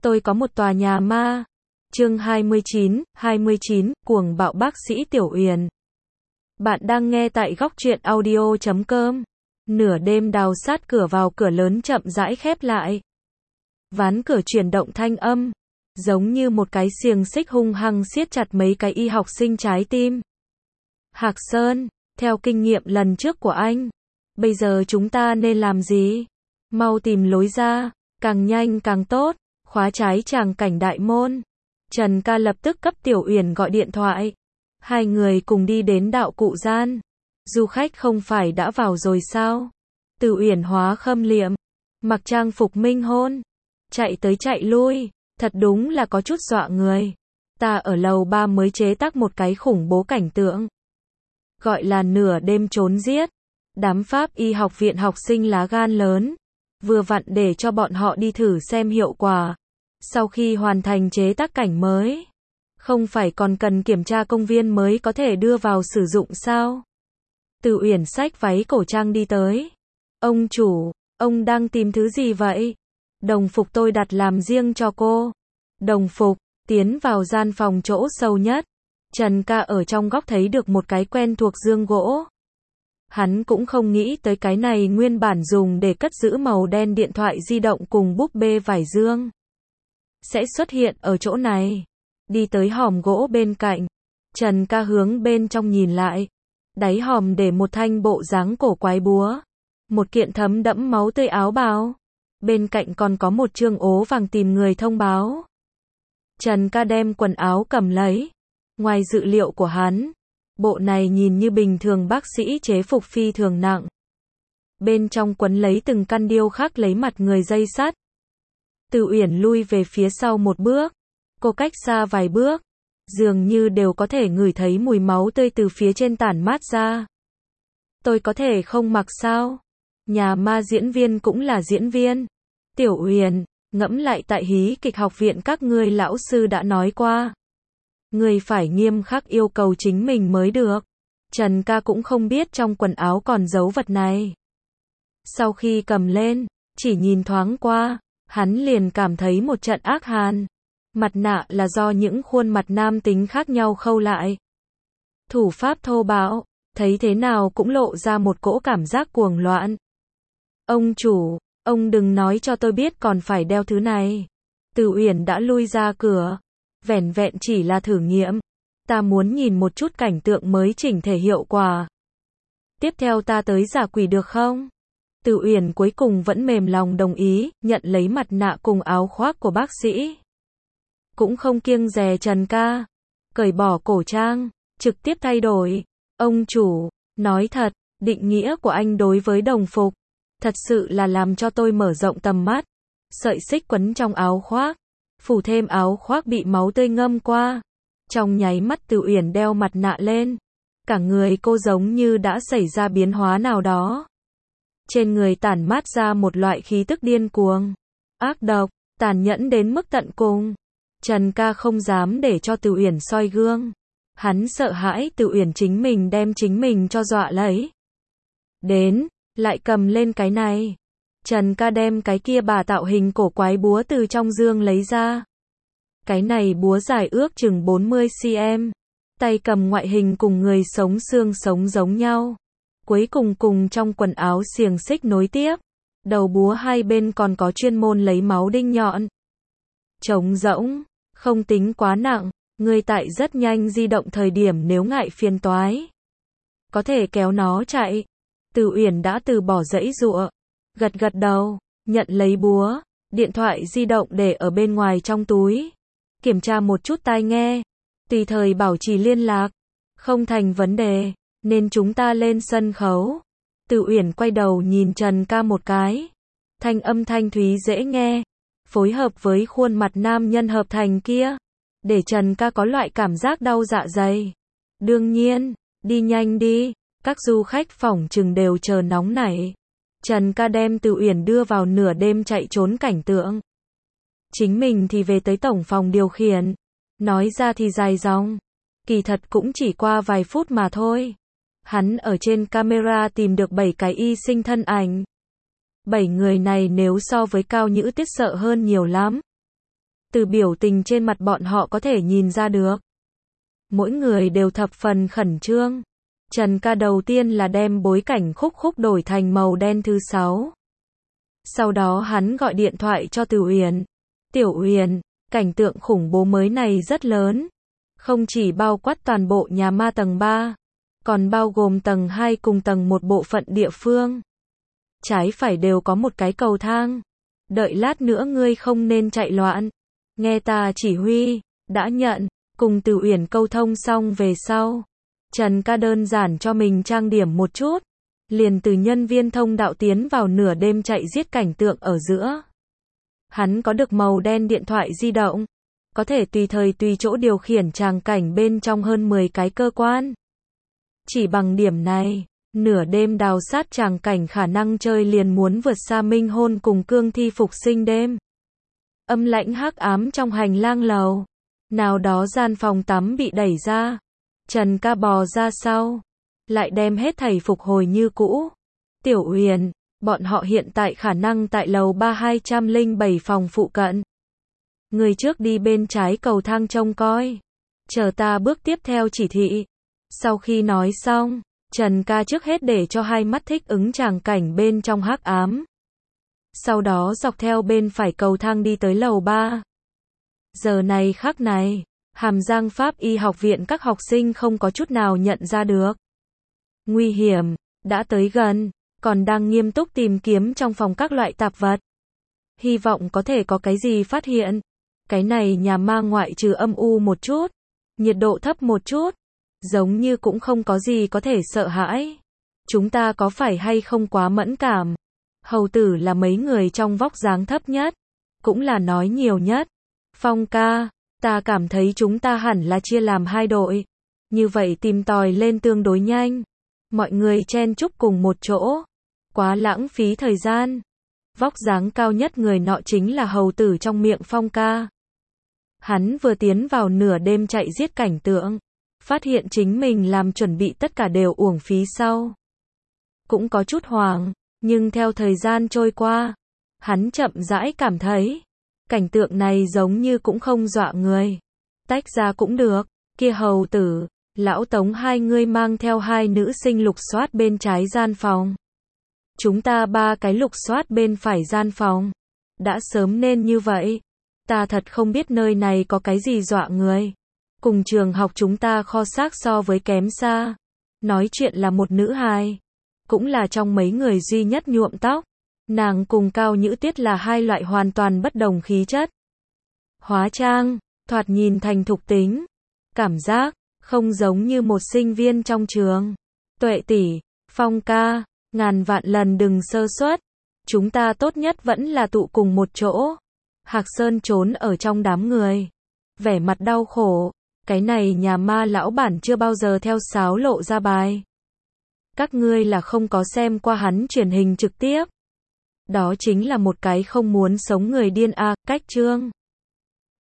Tôi có một tòa nhà ma. Chương 29, cuồng bạo bác sĩ Tiểu Uyển. Bạn đang nghe tại góc truyện audio.com. Nửa đêm đào sát cửa vào, cửa lớn chậm rãi khép lại. Ván cửa chuyển động thanh âm, giống như một cái xiềng xích hung hăng siết chặt mấy cái y học sinh trái tim. Hạc Sơn, theo kinh nghiệm lần trước của anh, bây giờ chúng ta nên làm gì? Mau tìm lối ra, càng nhanh càng tốt. Khóa trái tràng cảnh đại môn. Trần Ca lập tức cấp Tiểu Uyển gọi điện thoại. Hai người cùng đi đến đạo cụ gian. Du khách không phải đã vào rồi sao? Tiểu Uyển hóa khâm liệm, mặc trang phục minh hôn, chạy tới chạy lui, thật đúng là có chút dọa người. Ta ở lầu 3 mới chế tác một cái khủng bố cảnh tượng. Gọi là nửa đêm trốn giết. Đám Pháp y học viện học sinh lá gan lớn. Vừa vặn để cho bọn họ đi thử xem hiệu quả. Sau khi hoàn thành chế tác cảnh mới, không phải còn cần kiểm tra công viên mới có thể đưa vào sử dụng sao? Từ Uyển xách váy cổ trang đi tới. Ông chủ, ông đang tìm thứ gì vậy? Đồng phục tôi đặt làm riêng cho cô. Đồng phục, tiến vào gian phòng chỗ sâu nhất. Trần Ca ở trong góc thấy được một cái quen thuộc dương gỗ. Hắn cũng không nghĩ tới cái này nguyên bản dùng để cất giữ màu đen điện thoại di động cùng búp bê vải dương sẽ xuất hiện ở chỗ này. Đi tới hòm gỗ bên cạnh, Trần Ca hướng bên trong nhìn lại. Đáy hòm để một thanh bộ dáng cổ quái búa, một kiện thấm đẫm máu tươi áo bào. Bên cạnh còn có một chương ố vàng tìm người thông báo. Trần Ca đem quần áo cầm lấy. Ngoài dự liệu của hắn, bộ này nhìn như bình thường bác sĩ chế phục phi thường nặng. Bên trong quấn lấy từng căn điêu khắc lấy mặt người dây sắt. Từ Uyển lui về phía sau một bước. Cô cách xa vài bước, dường như đều có thể ngửi thấy mùi máu tươi từ phía trên tản mát ra. Tôi có thể không mặc sao? Nhà ma diễn viên cũng là diễn viên. Tiểu Uyển, ngẫm lại tại hí kịch học viện các ngươi lão sư đã nói qua. Người phải nghiêm khắc yêu cầu chính mình mới được. Trần Ca cũng không biết trong quần áo còn giấu vật này. Sau khi cầm lên, chỉ nhìn thoáng qua, hắn liền cảm thấy một trận ác hàn. Mặt nạ là do những khuôn mặt nam tính khác nhau khâu lại. Thủ pháp thô bạo, thấy thế nào cũng lộ ra một cỗ cảm giác cuồng loạn. Ông chủ, ông đừng nói cho tôi biết còn phải đeo thứ này. Từ Uyển đã lui ra cửa. Vẻn vẹn chỉ là thử nghiệm. Ta muốn nhìn một chút cảnh tượng mới chỉnh thể hiệu quả. Tiếp theo ta tới giả quỷ được không? Từ Uyển cuối cùng vẫn mềm lòng đồng ý, nhận lấy mặt nạ cùng áo khoác của bác sĩ. Cũng không kiêng dè Trần Ca. Cởi bỏ cổ trang, trực tiếp thay đổi. Ông chủ, nói thật, định nghĩa của anh đối với đồng phục, thật sự là làm cho tôi mở rộng tầm mắt. Sợi xích quấn trong áo khoác, phủ thêm áo khoác bị máu tươi ngâm qua. Trong nháy mắt Từ Uyển đeo mặt nạ lên. Cả người cô giống như đã xảy ra biến hóa nào đó. Trên người tản mát ra một loại khí tức điên cuồng, ác độc, tàn nhẫn đến mức tận cùng. Trần Ca không dám để cho Từ Uyển soi gương. Hắn sợ hãi Từ Uyển chính mình đem chính mình cho dọa lấy. Đến, lại cầm lên cái này. Trần Ca đem cái kia bà tạo hình cổ quái búa từ trong dương lấy ra. Cái này búa dài ước chừng 40 cm. Tay cầm ngoại hình cùng người sống xương sống giống nhau. Cuối cùng cùng trong quần áo xiềng xích nối tiếp. Đầu búa hai bên còn có chuyên môn lấy máu đinh nhọn. Trống rỗng, không tính quá nặng. Người tại rất nhanh di động thời điểm nếu ngại phiền toái, có thể kéo nó chạy. Từ Uyển đã từ bỏ giãy giụa. Gật gật đầu, nhận lấy búa. Điện thoại di động để ở bên ngoài trong túi. Kiểm tra một chút tai nghe. Tùy thời bảo trì liên lạc. Không thành vấn đề. Nên chúng ta lên sân khấu. Từ Uyển quay đầu nhìn Trần Ca một cái. Thanh âm thanh thúy dễ nghe. Phối hợp với khuôn mặt nam nhân hợp thành kia. Để Trần Ca có loại cảm giác đau dạ dày. Đương nhiên, đi nhanh đi. Các du khách phỏng chừng đều chờ nóng nảy. Trần Ca đem Từ Uyển đưa vào nửa đêm chạy trốn cảnh tượng. Chính mình thì về tới tổng phòng điều khiển. Nói ra thì dài dòng. Kỳ thật cũng chỉ qua vài phút mà thôi. Hắn ở trên camera tìm được 7 cái y sinh thân ảnh. 7 người này nếu so với Cao Nhữ Tiết sợ hơn nhiều lắm. Từ biểu tình trên mặt bọn họ có thể nhìn ra được. Mỗi người đều thập phần khẩn trương. Trần ca đầu tiên là đem bối cảnh khúc khúc đổi thành màu đen thứ 6. Sau đó hắn gọi điện thoại cho Từ Uyển. Tiểu Uyển, cảnh tượng khủng bố mới này rất lớn. Không chỉ bao quát toàn bộ nhà ma tầng 3, còn bao gồm tầng 2 cùng tầng 1 bộ phận địa phương. Trái phải đều có một cái cầu thang. Đợi lát nữa ngươi không nên chạy loạn. Nghe ta chỉ huy, đã nhận, cùng Từ Uyển câu thông xong về sau. Trần ca đơn giản cho mình trang điểm một chút. Liền từ nhân viên thông đạo tiến vào nửa đêm chạy giết cảnh tượng ở giữa. Hắn có được màu đen điện thoại di động. Có thể tùy thời tùy chỗ điều khiển tràng cảnh bên trong hơn 10 cái cơ quan. Chỉ bằng điểm này, nửa đêm đào sát tràng cảnh khả năng chơi liền muốn vượt xa minh hôn cùng cương thi phục sinh đêm. Âm lãnh hắc ám trong hành lang lầu. Nào đó gian phòng tắm bị đẩy ra. Trần ca bò ra sau. Lại đem hết thảy phục hồi như cũ. Tiểu Uyển, bọn họ hiện tại khả năng tại lầu 3207 phòng phụ cận. Người trước đi bên trái cầu thang trông coi. Chờ ta bước tiếp theo chỉ thị. Sau khi nói xong, Trần ca trước hết để cho hai mắt thích ứng tràng cảnh bên trong hắc ám. Sau đó dọc theo bên phải cầu thang đi tới lầu 3. Giờ này khắc này, Hàm Giang Pháp Y học viện các học sinh không có chút nào nhận ra được. Nguy hiểm, đã tới gần, còn đang nghiêm túc tìm kiếm trong phòng các loại tạp vật. Hy vọng có thể có cái gì phát hiện. Cái này nhà ma ngoại trừ âm u một chút, nhiệt độ thấp một chút, giống như cũng không có gì có thể sợ hãi. Chúng ta có phải hay không quá mẫn cảm? Hầu tử là mấy người trong vóc dáng thấp nhất, cũng là nói nhiều nhất. Phong ca, ta cảm thấy chúng ta hẳn là chia làm 2 đội. Như vậy tìm tòi lên tương đối nhanh. Mọi người chen chúc cùng một chỗ. Quá lãng phí thời gian. Vóc dáng cao nhất người nọ chính là hầu tử trong miệng Phong ca. Hắn vừa tiến vào nửa đêm chạy giết cảnh tượng. Phát hiện chính mình làm chuẩn bị tất cả đều uổng phí sau. Cũng có chút hoảng, nhưng theo thời gian trôi qua, hắn chậm rãi cảm thấy, cảnh tượng này giống như cũng không dọa người. Tách ra cũng được, kia hầu tử, lão Tống hai người mang theo 2 nữ sinh lục soát bên trái gian phòng. Chúng ta 3 cái lục soát bên phải gian phòng. Đã sớm nên như vậy. Ta thật không biết nơi này có cái gì dọa người. Cùng trường học chúng ta kho xác so với kém xa. Nói chuyện là một nữ hài. Cũng là trong mấy người duy nhất nhuộm tóc. Nàng cùng Cao Nhữ Tiết là 2 loại hoàn toàn bất đồng khí chất. Hóa trang, thoạt nhìn thành thục tính. Cảm giác, không giống như một sinh viên trong trường. Tuệ tỷ, Phong ca, ngàn vạn lần đừng sơ suất. Chúng ta tốt nhất vẫn là tụ cùng một chỗ. Hạc Sơn trốn ở trong đám người. Vẻ mặt đau khổ. Cái này nhà ma lão bản chưa bao giờ theo sáo lộ ra bài. Các ngươi là không có xem qua hắn truyền hình trực tiếp. Đó chính là một cái không muốn sống người điên a, cách chương.